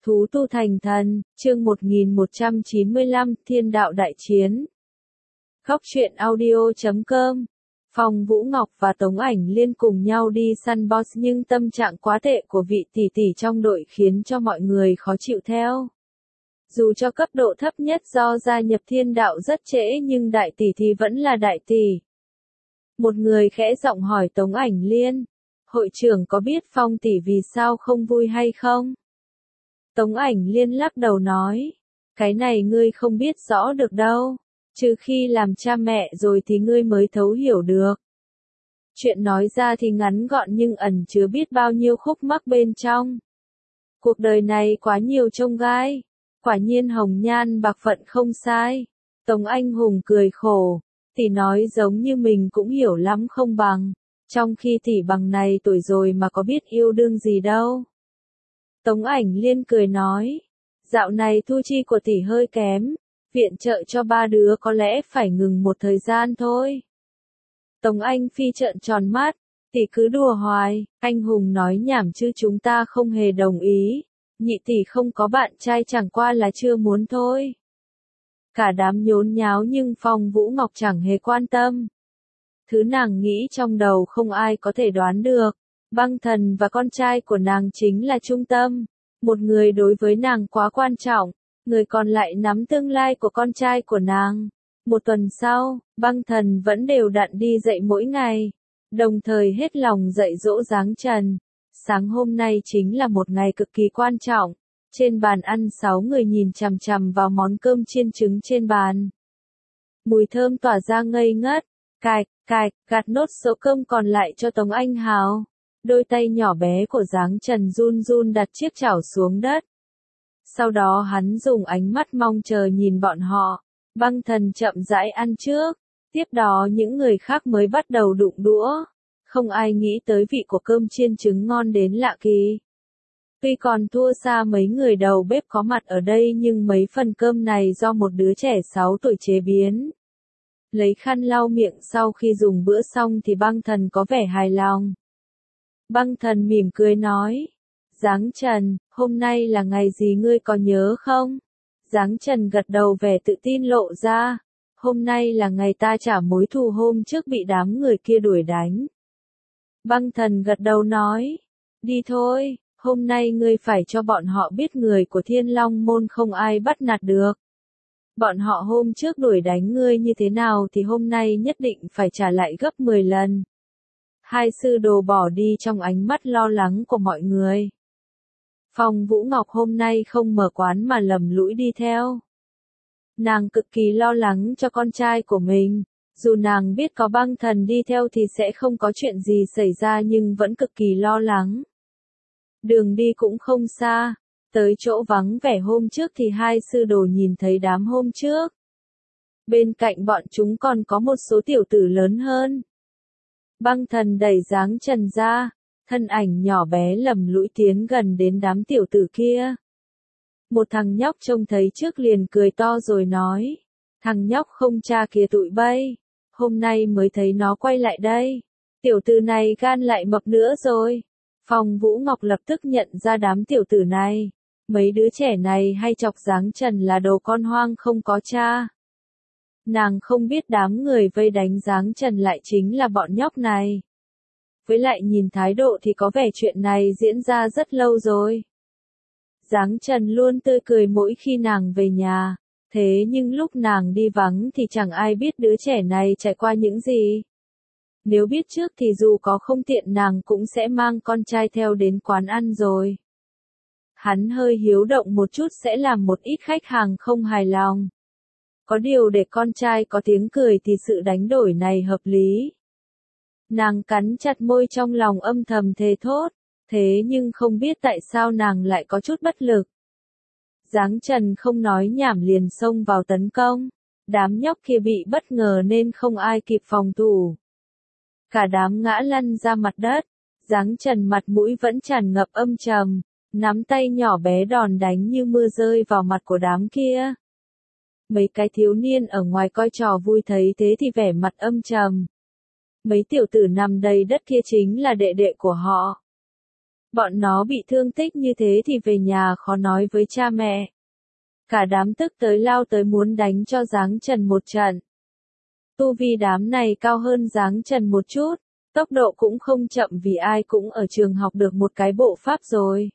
Thú tu thành thần, chương 1195, Thiên đạo đại chiến. Góc truyện audio.com. Phong Vũ Ngọc và Tống Ảnh Liên cùng nhau đi săn boss nhưng tâm trạng quá tệ của vị tỷ tỷ trong đội khiến cho mọi người khó chịu theo. Dù cho cấp độ thấp nhất do gia nhập thiên đạo rất trễ nhưng đại tỷ thì vẫn là đại tỷ. Một người khẽ giọng hỏi Tống Ảnh Liên, hội trưởng có biết Phong tỷ vì sao không vui hay không? Tống Ảnh Liên lắc đầu nói, cái này ngươi không biết rõ được đâu, trừ khi làm cha mẹ rồi thì ngươi mới thấu hiểu được. Chuyện nói ra thì ngắn gọn nhưng ẩn chứa biết bao nhiêu khúc mắc bên trong. Cuộc đời này quá nhiều chông gai, quả nhiên hồng nhan bạc phận không sai. Tống Anh Hùng cười khổ, tỷ nói giống như mình cũng hiểu lắm không bằng, trong khi tỷ bằng này tuổi rồi mà có biết yêu đương gì đâu. Tống Ảnh Liên cười nói, dạo này thu chi của tỷ hơi kém, viện trợ cho ba đứa có lẽ phải ngừng một thời gian thôi. Tống Anh Phi trợn tròn mắt, tỷ cứ đùa hoài, anh Hùng nói nhảm chứ chúng ta không hề đồng ý, nhị tỷ không có bạn trai chẳng qua là chưa muốn thôi. Cả đám nhốn nháo nhưng Phong Vũ Ngọc chẳng hề quan tâm. Thứ nàng nghĩ trong đầu không ai có thể đoán được. Băng Thần và con trai của nàng chính là trung tâm. Một người đối với nàng quá quan trọng, người còn lại nắm tương lai của con trai của nàng. Một tuần sau, Băng Thần vẫn đều đặn đi dạy mỗi ngày, đồng thời hết lòng dạy dỗ Giáng Trần. Sáng hôm nay chính là một ngày cực kỳ quan trọng. Trên bàn ăn 6 người nhìn chằm chằm vào món cơm chiên trứng trên bàn. Mùi thơm tỏa ra ngây ngất, gạt nốt số cơm còn lại cho Tống Anh Hào. Đôi tay nhỏ bé của Giáng Trần run run đặt chiếc chảo xuống đất. Sau đó hắn dùng ánh mắt mong chờ nhìn bọn họ. Băng Thần chậm rãi ăn trước, tiếp đó những người khác mới bắt đầu đụng đũa. Không ai nghĩ tới vị của cơm chiên trứng ngon đến lạ kỳ. Tuy còn thua xa mấy người đầu bếp có mặt ở đây nhưng mấy phần cơm này do một đứa trẻ 6 tuổi chế biến. Lấy khăn lau miệng sau khi dùng bữa xong thì Băng Thần có vẻ hài lòng. Băng Thần mỉm cười nói, Giáng Trần, hôm nay là ngày gì ngươi có nhớ không? Giáng Trần gật đầu vẻ tự tin lộ ra, hôm nay là ngày ta trả mối thù hôm trước bị đám người kia đuổi đánh. Băng Thần gật đầu nói, đi thôi, hôm nay ngươi phải cho bọn họ biết người của Thiên Long Môn không ai bắt nạt được. Bọn họ hôm trước đuổi đánh ngươi như thế nào thì hôm nay nhất định phải trả lại gấp 10 lần. Hai sư đồ bỏ đi trong ánh mắt lo lắng của mọi người. Phong Vũ Ngọc hôm nay không mở quán mà lầm lũi đi theo. Nàng cực kỳ lo lắng cho con trai của mình, dù nàng biết có Băng Thần đi theo thì sẽ không có chuyện gì xảy ra nhưng vẫn cực kỳ lo lắng. Đường đi cũng không xa, tới chỗ vắng vẻ hôm trước thì hai sư đồ nhìn thấy đám hôm trước. Bên cạnh bọn chúng còn có một số tiểu tử lớn hơn. Băng Thần đẩy Giáng Trần ra, thân ảnh nhỏ bé lầm lũi tiến gần đến đám tiểu tử kia. Một thằng nhóc trông thấy trước liền cười to rồi nói, thằng nhóc không cha kia tụi bay, hôm nay mới thấy nó quay lại đây, tiểu tử này gan lại mập nữa rồi. Phong Vũ Ngọc lập tức nhận ra đám tiểu tử này, mấy đứa trẻ này hay chọc Giáng Trần là đồ con hoang không có cha. Nàng không biết đám người vây đánh Giáng Trần lại chính là bọn nhóc này. Với lại nhìn thái độ thì có vẻ chuyện này diễn ra rất lâu rồi. Giáng Trần luôn tươi cười mỗi khi nàng về nhà, thế nhưng lúc nàng đi vắng thì chẳng ai biết đứa trẻ này trải qua những gì. Nếu biết trước thì dù có không tiện nàng cũng sẽ mang con trai theo đến quán ăn rồi. Hắn hơi hiếu động một chút sẽ làm một ít khách hàng không hài lòng. Có điều để con trai có tiếng cười thì sự đánh đổi này hợp lý. Nàng cắn chặt môi trong lòng âm thầm thề thốt, thế nhưng không biết tại sao nàng lại có chút bất lực. Giáng Trần không nói nhảm liền xông vào tấn công, đám nhóc kia bị bất ngờ nên không ai kịp phòng thủ. Cả đám ngã lăn ra mặt đất, Giáng Trần mặt mũi vẫn tràn ngập âm trầm, nắm tay nhỏ bé đòn đánh như mưa rơi vào mặt của đám kia. Mấy cái thiếu niên ở ngoài coi trò vui thấy thế thì vẻ mặt âm trầm. Mấy tiểu tử nằm đầy đất kia chính là đệ đệ của họ. Bọn nó bị thương tích như thế thì về nhà khó nói với cha mẹ. Cả đám tức tới lao tới muốn đánh cho Giáng Trần một trận. Tu vi đám này cao hơn Giáng Trần một chút, tốc độ cũng không chậm vì ai cũng ở trường học được một cái bộ pháp rồi.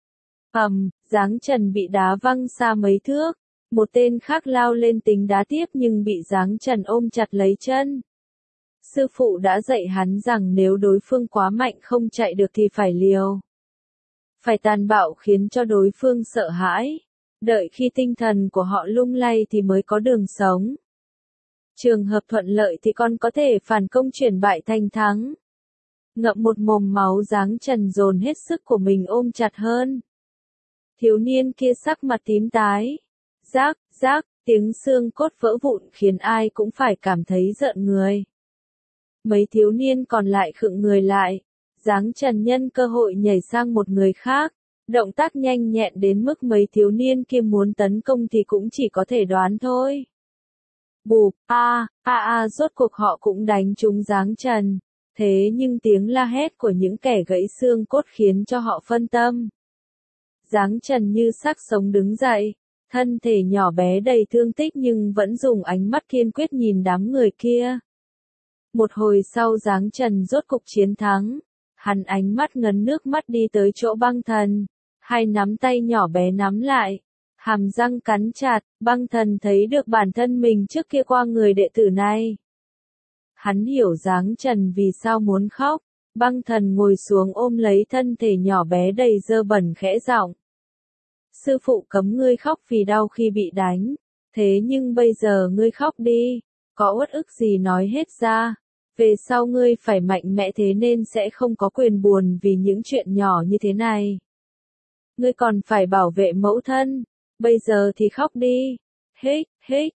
Giáng Trần bị đá văng xa mấy thước, một tên khác lao lên tính đá tiếp nhưng bị Giáng Trần ôm chặt lấy chân. Sư phụ đã dạy hắn rằng nếu đối phương quá mạnh không chạy được thì phải liều. Phải tàn bạo khiến cho đối phương sợ hãi. Đợi khi tinh thần của họ lung lay thì mới có đường sống. Trường hợp thuận lợi thì con có thể phản công chuyển bại thành thắng. Ngậm một mồm máu, Giáng Trần dồn hết sức của mình ôm chặt hơn. Thiếu niên kia sắc mặt tím tái. Rác, rác, tiếng xương cốt vỡ vụn khiến ai cũng phải cảm thấy rợn người. Mấy thiếu niên còn lại khựng người lại. Giáng Trần nhân cơ hội nhảy sang một người khác. Động tác nhanh nhẹn đến mức mấy thiếu niên kia muốn tấn công thì cũng chỉ có thể đoán thôi. Bụp, rốt cuộc họ cũng đánh trúng Giáng Trần. Thế nhưng tiếng la hét của những kẻ gãy xương cốt khiến cho họ phân tâm. Giáng Trần như xác sống đứng dậy, thân thể nhỏ bé đầy thương tích nhưng vẫn dùng ánh mắt kiên quyết nhìn đám người kia. Một hồi sau Giáng Trần rốt cục chiến thắng. Hắn ánh mắt ngấn nước mắt đi tới chỗ Băng Thần. Hai nắm tay nhỏ bé nắm lại. Hàm răng cắn chặt, Băng Thần thấy được bản thân mình trước kia qua người đệ tử này. Hắn hiểu Giáng Trần vì sao muốn khóc. Băng Thần ngồi xuống ôm lấy thân thể nhỏ bé đầy dơ bẩn khẽ giọng. Sư phụ cấm ngươi khóc vì đau khi bị đánh. Thế nhưng bây giờ ngươi khóc đi. Có uất ức gì nói hết ra. Về sau ngươi phải mạnh mẽ thế nên sẽ không có quyền buồn vì những chuyện nhỏ như thế này. Ngươi còn phải bảo vệ mẫu thân. Bây giờ thì khóc đi. Hích,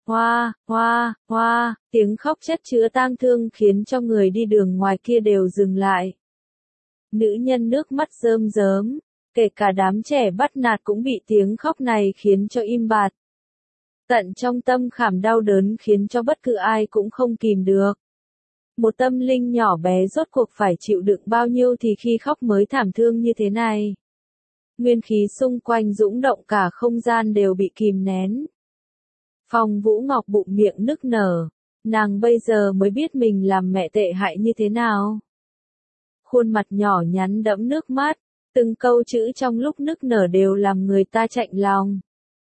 hoa, tiếng khóc chất chứa tang thương khiến cho người đi đường ngoài kia đều dừng lại. Nữ nhân nước mắt rơm rớm, kể cả đám trẻ bắt nạt cũng bị tiếng khóc này khiến cho im bặt. Tận trong tâm khảm đau đớn khiến cho bất cứ ai cũng không kìm được. Một tâm linh nhỏ bé rốt cuộc phải chịu đựng bao nhiêu thì khi khóc mới thảm thương như thế này. Nguyên khí xung quanh dũng động, cả không gian đều bị kìm nén. Phong Vũ Ngọc bụng miệng nức nở. Nàng bây giờ mới biết mình làm mẹ tệ hại như thế nào. Khuôn mặt nhỏ nhắn đẫm nước mắt, từng câu chữ trong lúc nức nở đều làm người ta chạnh lòng.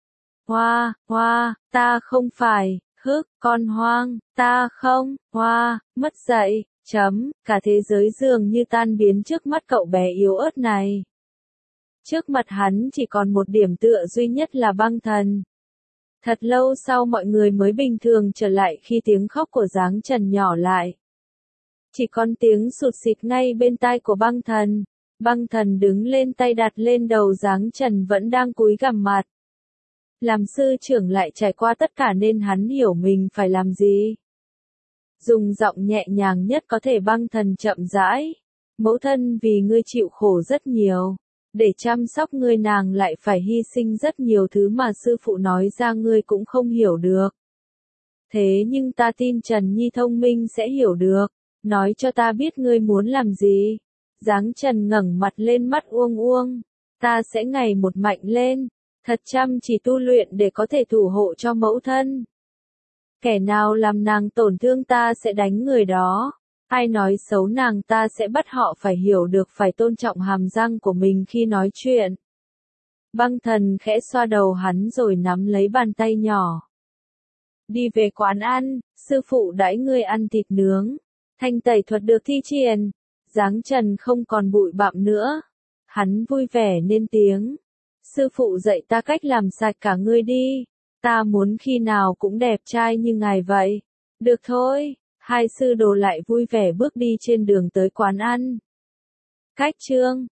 Hoa, ta không phải, con hoang, ta không, mất dạy, cả thế giới dường như tan biến trước mắt cậu bé yếu ớt này. Trước mặt hắn chỉ còn một điểm tựa duy nhất là Băng Thần. Thật lâu sau mọi người mới bình thường trở lại khi tiếng khóc của Giáng Trần nhỏ lại. Chỉ còn tiếng sụt xịt ngay bên tai của Băng Thần. Băng Thần đứng lên, tay đặt lên đầu Giáng Trần vẫn đang cúi gằm mặt. Làm sư trưởng lại trải qua tất cả nên hắn hiểu mình phải làm gì. Dùng giọng nhẹ nhàng nhất có thể, Băng Thần chậm rãi. Mẫu thân vì ngươi chịu khổ rất nhiều. Để chăm sóc ngươi nàng lại phải hy sinh rất nhiều thứ mà sư phụ nói ra ngươi cũng không hiểu được. Thế nhưng ta tin Trần Nhi thông minh sẽ hiểu được. Nói cho ta biết ngươi muốn làm gì. Giáng Trần ngẩng mặt lên, mắt uông uông. Ta sẽ ngày một mạnh lên. Thật chăm chỉ tu luyện để có thể thủ hộ cho mẫu thân. Kẻ nào làm nàng tổn thương ta sẽ đánh người đó. Ai nói xấu nàng ta sẽ bắt họ phải hiểu được phải tôn trọng hàm răng của mình khi nói chuyện. Băng Thần khẽ xoa đầu hắn rồi nắm lấy bàn tay nhỏ. Đi về quán ăn, sư phụ đãi ngươi ăn thịt nướng. Thanh tẩy thuật được thi triển. Giáng Trần không còn bụi bặm nữa. Hắn vui vẻ nên tiếng. Sư phụ dạy ta cách làm sạch cả ngươi đi. Ta muốn khi nào cũng đẹp trai như ngài vậy. Được thôi. Hai sư đồ lại vui vẻ bước đi trên đường tới quán ăn. Cách chương